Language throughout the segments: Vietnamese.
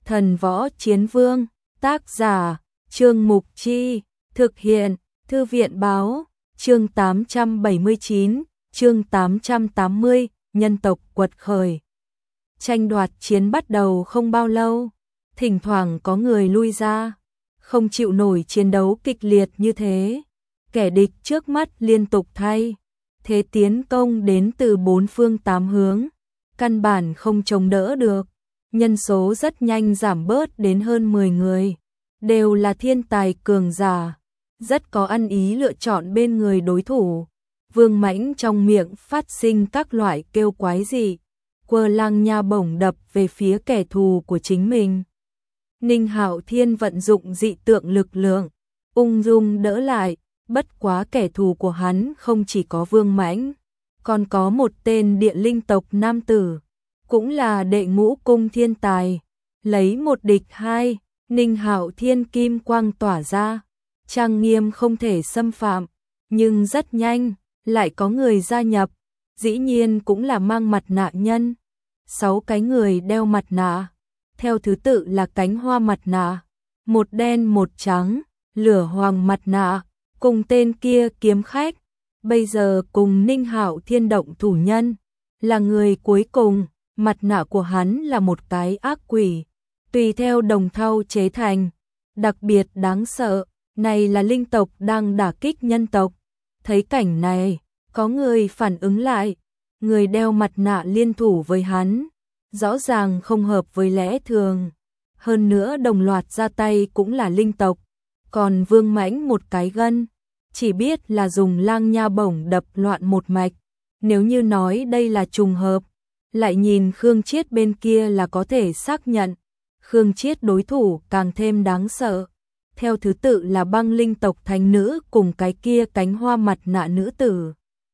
Thần Võ Chiến Vương, tác giả, Trương Mục Chi, thực hiện, Thư viện Báo, chương 879, chương 880, nhân tộc quật khởi. Tranh đoạt chiến bắt đầu không bao lâu, thỉnh thoảng có người lui ra, không chịu nổi chiến đấu kịch liệt như thế. Kẻ địch trước mắt liên tục thay, thế tiến công đến từ bốn phương tám hướng, căn bản không chống đỡ được. Nhân số rất nhanh giảm bớt đến hơn 10 người, đều là thiên tài cường giả, rất có ăn ý lựa chọn bên người đối thủ. Vương Mãnh trong miệng phát sinh các loại kêu quái dị, quơ lang nha bổng đập về phía kẻ thù của chính mình. Ninh Hạo Thiên vận dụng dị tượng lực lượng, ung dung đỡ lại, bất quá kẻ thù của hắn không chỉ có Vương Mãnh, còn có một tên địa linh tộc nam tử, cũng là đệ ngũ cung thiên tài. Lấy một địch hai, Ninh Hạo Thiên kim quang tỏa ra, trang nghiêm không thể xâm phạm, nhưng rất nhanh, lại có người gia nhập, dĩ nhiên cũng là mang mặt nạ nhân. 6 cái người đeo mặt nạ, theo thứ tự là cánh hoa mặt nạ, một đen một trắng, lửa hoàng mặt nạ, cùng tên kia kiếm khách, bây giờ cùng Ninh Hạo Thiên động thủ nhân, là người cuối cùng. Mặt nạ của hắn là một cái ác quỷ, tùy theo đồng thau chế thành, đặc biệt đáng sợ. Này là linh tộc đang đả kích nhân tộc. Thấy cảnh này, có người phản ứng lại, người đeo mặt nạ liên thủ với hắn, rõ ràng không hợp với lẽ thường. Hơn nữa đồng loạt ra tay cũng là linh tộc, còn Vương Mãnh một cái gân, chỉ biết là dùng lang nha bổng đập loạn một mạch. Nếu như nói đây là trùng hợp, lại nhìn Khương Chiết bên kia là có thể xác nhận. Khương Chiết đối thủ càng thêm đáng sợ. Theo thứ tự là băng linh tộc thánh nữ cùng cái kia cánh hoa mặt nạ nữ tử.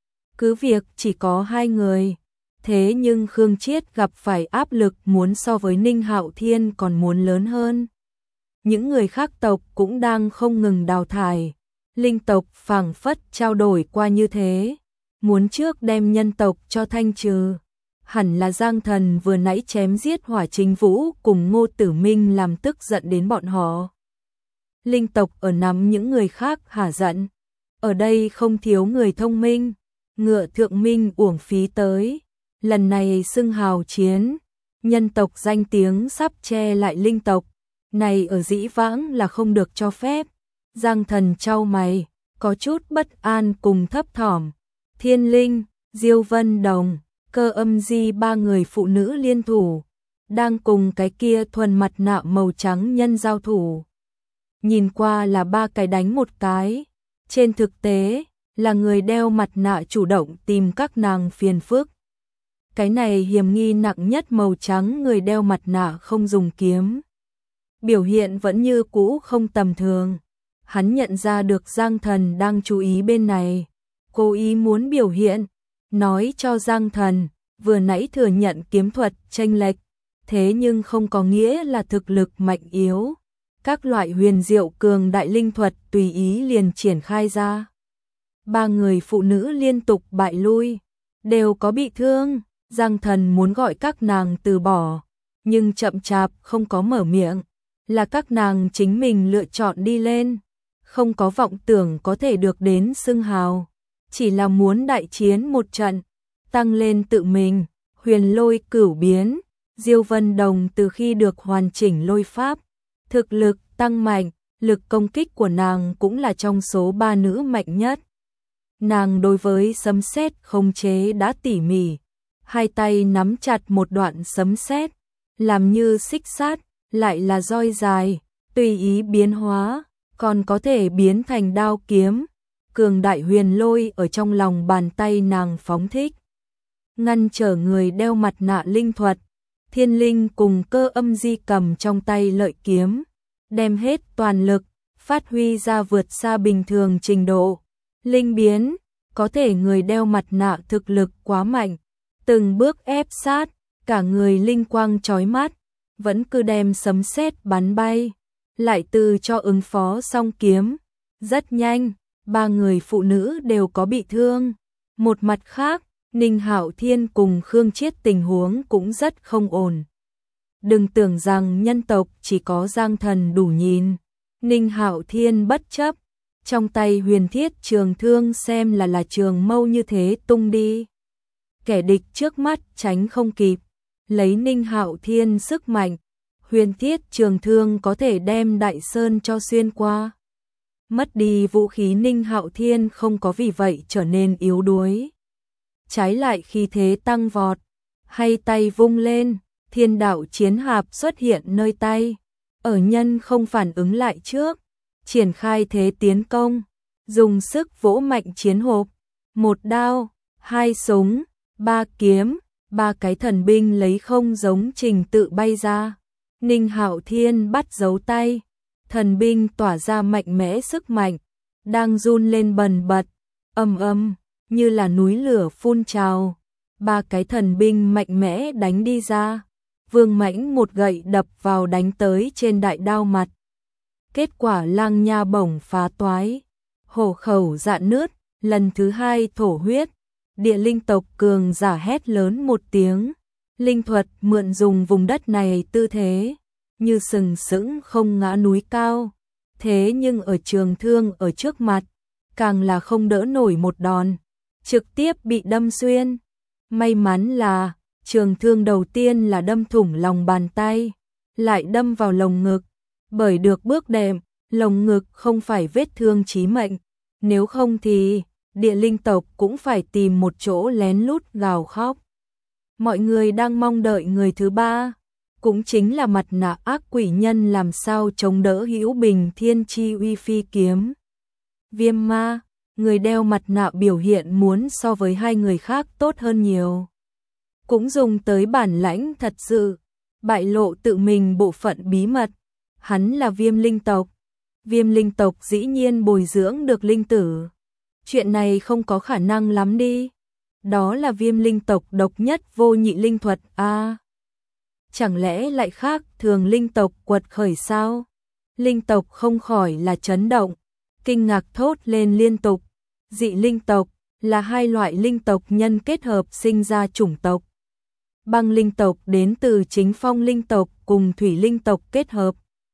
Cứ việc chỉ có 2 người, thế nhưng Khương Chiết gặp phải áp lực muốn so với Ninh Hạo Thiên còn muốn lớn hơn. Những người khác tộc cũng đang không ngừng đào thải. Linh tộc phảng phất trao đổi qua như thế, muốn trước đem nhân tộc cho thanh trừ. Hẳn là Giang Thần vừa nãy chém giết Hỏa Chính Vũ cùng Ngô Tử Minh làm tức giận đến bọn họ. Linh tộc ở nắm những người khác hả giận. Ở đây không thiếu người thông minh, Ngựa Thượng Minh uổng phí tới. Lần này xưng hào chiến, nhân tộc danh tiếng sắp che lại linh tộc. Này ở dĩ vãng là không được cho phép. Giang Thần chau mày, có chút bất an cùng thấp thỏm. Thiên Linh, Diêu Vân Đồng, Cơ Âm Di 3 người phụ nữ liên thủ, đang cùng cái kia thuần mặt nạ màu trắng nhân giao thủ. Nhìn qua là 3 cái đánh một cái, trên thực tế là người đeo mặt nạ chủ động tìm các nàng phiền phức. Cái này hiểm nghi nặng nhất màu trắng người đeo mặt nạ không dùng kiếm. Biểu hiện vẫn như cũ không tầm thường. Hắn nhận ra được Giang Thần đang chú ý bên này, cố ý muốn biểu hiện, nói cho Giang Thần, vừa nãy thừa nhận kiếm thuật chênh lệch, thế nhưng không có nghĩa là thực lực mạnh yếu. Các loại huyền diệu cường đại linh thuật tùy ý liền triển khai ra. 3 người phụ nữ liên tục bại lui, đều có bị thương. Giang Thần muốn gọi các nàng từ bỏ, nhưng chậm chạp không có mở miệng, là các nàng chính mình lựa chọn đi lên, không có vọng tưởng có thể được đến xưng hào, chỉ là muốn đại chiến một trận, tăng lên tự mình. Huyền lôi cửu biến, Diêu Vân Đồng từ khi được hoàn chỉnh lôi pháp, thực lực tăng mạnh, lực công kích của nàng cũng là trong số 3 nữ mạnh nhất. Nàng đối với sấm sét khống chế đã tỉ mỉ, 2 tay nắm chặt một đoạn sấm sét, làm như xích sắt, lại là roi dài, tùy ý biến hóa, còn có thể biến thành đao kiếm. Cường đại huyền lôi ở trong lòng bàn tay nàng phóng thích, ngăn trở người đeo mặt nạ linh thuật. Thiên Linh cùng Cơ Âm Di cầm trong tay lợi kiếm, đem hết toàn lực, phát huy ra vượt xa bình thường trình độ. Linh biến, có thể người đeo mặt nạ thực lực quá mạnh, từng bước ép sát, cả người linh quang chói mắt, vẫn cứ đem sấm sét bắn bay, lại từ cho ứng phó song kiếm. Rất nhanh, 3 người phụ nữ đều có bị thương. Một mặt khác, Ninh Hạo Thiên cùng Khương Chiết tình huống cũng rất không ổn. Đừng tưởng rằng nhân tộc chỉ có Giang Thần đủ nhìn. Ninh Hạo Thiên bất chấp, trong tay huyền thiết trường thương xem là trường mâu như thế tung đi. Kẻ địch trước mắt tránh không kịp, lấy Ninh Hạo Thiên sức mạnh, huyền thiết trường thương có thể đem đại sơn cho xuyên qua. Mất đi vũ khí, Ninh Hạo Thiên không có vì vậy trở nên yếu đuối. Trái lại khí thế tăng vọt, hay tay vung lên, thiên đạo chiến hạp xuất hiện nơi tay. Ở nhân không phản ứng lại trước, triển khai thế tiến công, dùng sức vỗ mạnh chiến hộp. 1 đao, 2 súng, 3 kiếm, 3 cái thần binh lấy không giống trình tự bay ra. Ninh Hạo Thiên bắt dấu tay, thần binh tỏa ra mạnh mẽ sức mạnh, đang run lên bần bật, ầm ầm, như là núi lửa phun trào. 3 cái thần binh mạnh mẽ đánh đi ra. Vương Mãnh một gậy đập vào đánh tới trên đại đao mặt. Kết quả Lang Nha bổng phá toái, hổ khẩu dạn nứt, lần thứ 2 thổ huyết. Địa linh tộc cường giả hét lớn một tiếng. Linh thuật mượn dùng vùng đất này tư thế, như sừng sững không ngã núi cao. Thế nhưng ở trường thương ở trước mặt, càng là không đỡ nổi một đòn, trực tiếp bị đâm xuyên. May mắn là trường thương đầu tiên là đâm thủng lòng bàn tay, lại đâm vào lồng ngực, bởi được bước đệm, lồng ngực không phải vết thương chí mệnh, nếu không thì địa linh tộc cũng phải tìm một chỗ lén lút gào khóc. Mọi người đang mong đợi người thứ 3, cũng chính là mặt nạ ác quỷ nhân làm sao chống đỡ hữu bình thiên chi uy phi kiếm. Viêm ma, người đeo mặt nạ biểu hiện muốn so với 2 người khác tốt hơn nhiều. Cũng dùng tới bản lãnh thật sự, bại lộ tự mình bộ phận bí mật. Hắn là Viêm linh tộc. Viêm linh tộc dĩ nhiên bồi dưỡng được linh tử. Chuyện này không có khả năng lắm đi. Đó là Viêm linh tộc độc nhất vô nhị linh thuật a. Chẳng lẽ lại khác thường linh tộc quật khởi sao? Linh tộc không khỏi là chấn động, kinh ngạc thốt lên liên tục. Dị linh tộc là 2 loại linh tộc nhân kết hợp sinh ra chủng tộc. Băng linh tộc đến từ chính phong linh tộc cùng thủy linh tộc kết hợp.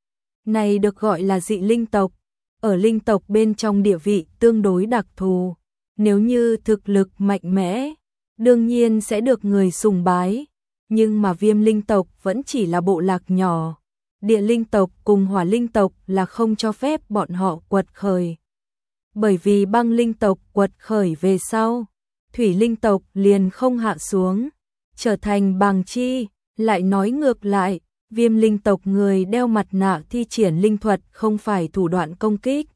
Này được gọi là dị linh tộc. Ở linh tộc bên trong địa vị tương đối đặc thù. Nếu như thực lực mạnh mẽ, đương nhiên sẽ được người sùng bái. Nhưng mà Viêm linh tộc vẫn chỉ là bộ lạc nhỏ. Địa linh tộc cùng hỏa linh tộc là không cho phép bọn họ quật khởi. Bởi vì băng linh tộc quật khởi về sau, thủy linh tộc liền không hạ xuống, trở thành bằng chi. Lại nói ngược lại, Viêm linh tộc người đeo mặt nạ thi triển linh thuật không phải thủ đoạn công kích,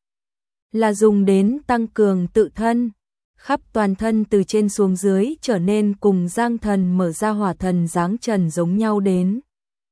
là dùng đến tăng cường tự thân, khắp toàn thân từ trên xuống dưới trở nên cùng Giang Thần mở ra hỏa thần dáng trần giống nhau đến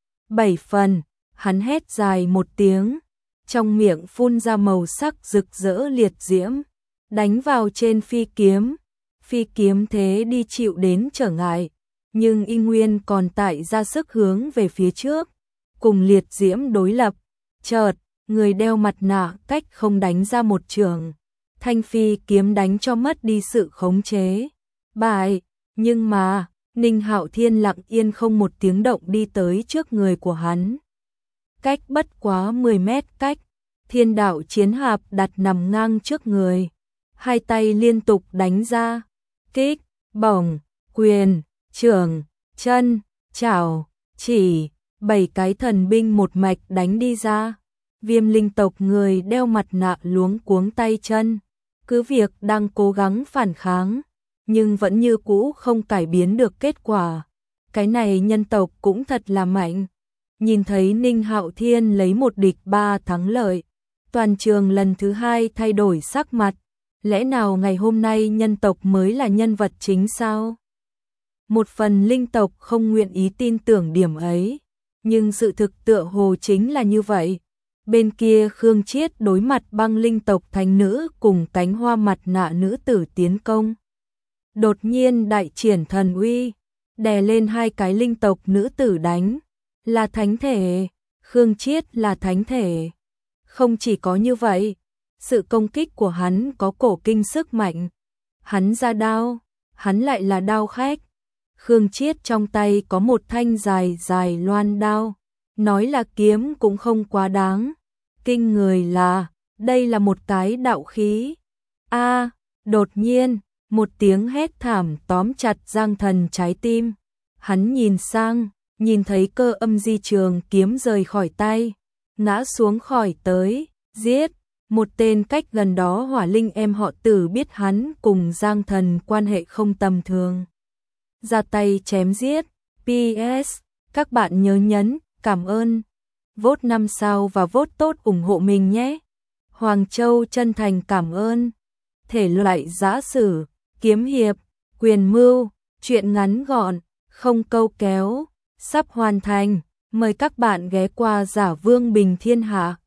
7 phần. Hắn hét dài một tiếng, trong miệng phun ra màu sắc rực rỡ liệt diễm, đánh vào trên phi kiếm. Phi kiếm thế đi chịu đến trở ngại, nhưng y nguyên còn tại ra sức hướng về phía trước, cùng liệt diễm đối lập. Chợt, người đeo mặt nạ cách không đánh ra một trường, thanh phi kiếm đánh cho mất đi sự khống chế. Bại, nhưng mà, Ninh Hạo Thiên lặng yên không một tiếng động đi tới trước người của hắn. Cách bất quá 10 mét cách, thiên đạo chiến hạp đặt nằm ngang trước người. 2 tay liên tục đánh ra, kích, bổng, quyền, trường, chân, chảo, chỉ, 7 cái thần binh một mạch đánh đi ra. Viêm linh tộc người đeo mặt nạ luống cuống tay chân, cứ việc đang cố gắng phản kháng, nhưng vẫn như cũ không cải biến được kết quả. Cái này nhân tộc cũng thật là mạnh. Nhìn thấy Ninh Hạo Thiên lấy 1 địch 3 thắng lợi, toàn trường lần thứ 2 thay đổi sắc mặt. Lẽ nào ngày hôm nay nhân tộc mới là nhân vật chính sao? Một phần linh tộc không nguyện ý tin tưởng điểm ấy, nhưng sự thực tựa hồ chính là như vậy. Bên kia Khương Chiết đối mặt băng linh tộc thánh nữ cùng cánh hoa mặt nạ nữ tử tiến công. Đột nhiên đại triển thần uy, đè lên 2 cái linh tộc nữ tử đánh. Là thánh thể, Khương Chiết là thánh thể. Không chỉ có như vậy, sự công kích của hắn có cổ kinh sức mạnh. Hắn ra đao, hắn lại là đao khách. Khương Chiết trong tay có một thanh dài dài loan đao, nói là kiếm cũng không quá đáng. Kinh người là, đây là một cái đạo khí. A, đột nhiên, một tiếng hét thảm tóm chặt Giang Thần trái tim. Hắn nhìn sang, nhìn thấy Cơ Âm Di trường kiếm rời khỏi tay, ngã xuống khỏi tới, giết. Một tên cách gần đó Hỏa Linh em họ Tử biết hắn cùng Giang Thần quan hệ không tầm thường, ra tay chém giết. PS, các bạn nhớ nhấn cảm ơn, vote 5 sao và vote tốt ủng hộ mình nhé. Hoàng Châu chân thành cảm ơn. Thể loại giã sử, kiếm hiệp, quyền mưu, truyện ngắn gọn, không câu kéo, sắp hoàn thành. Mời các bạn ghé qua Giả Vương Bình Thiên Hạ.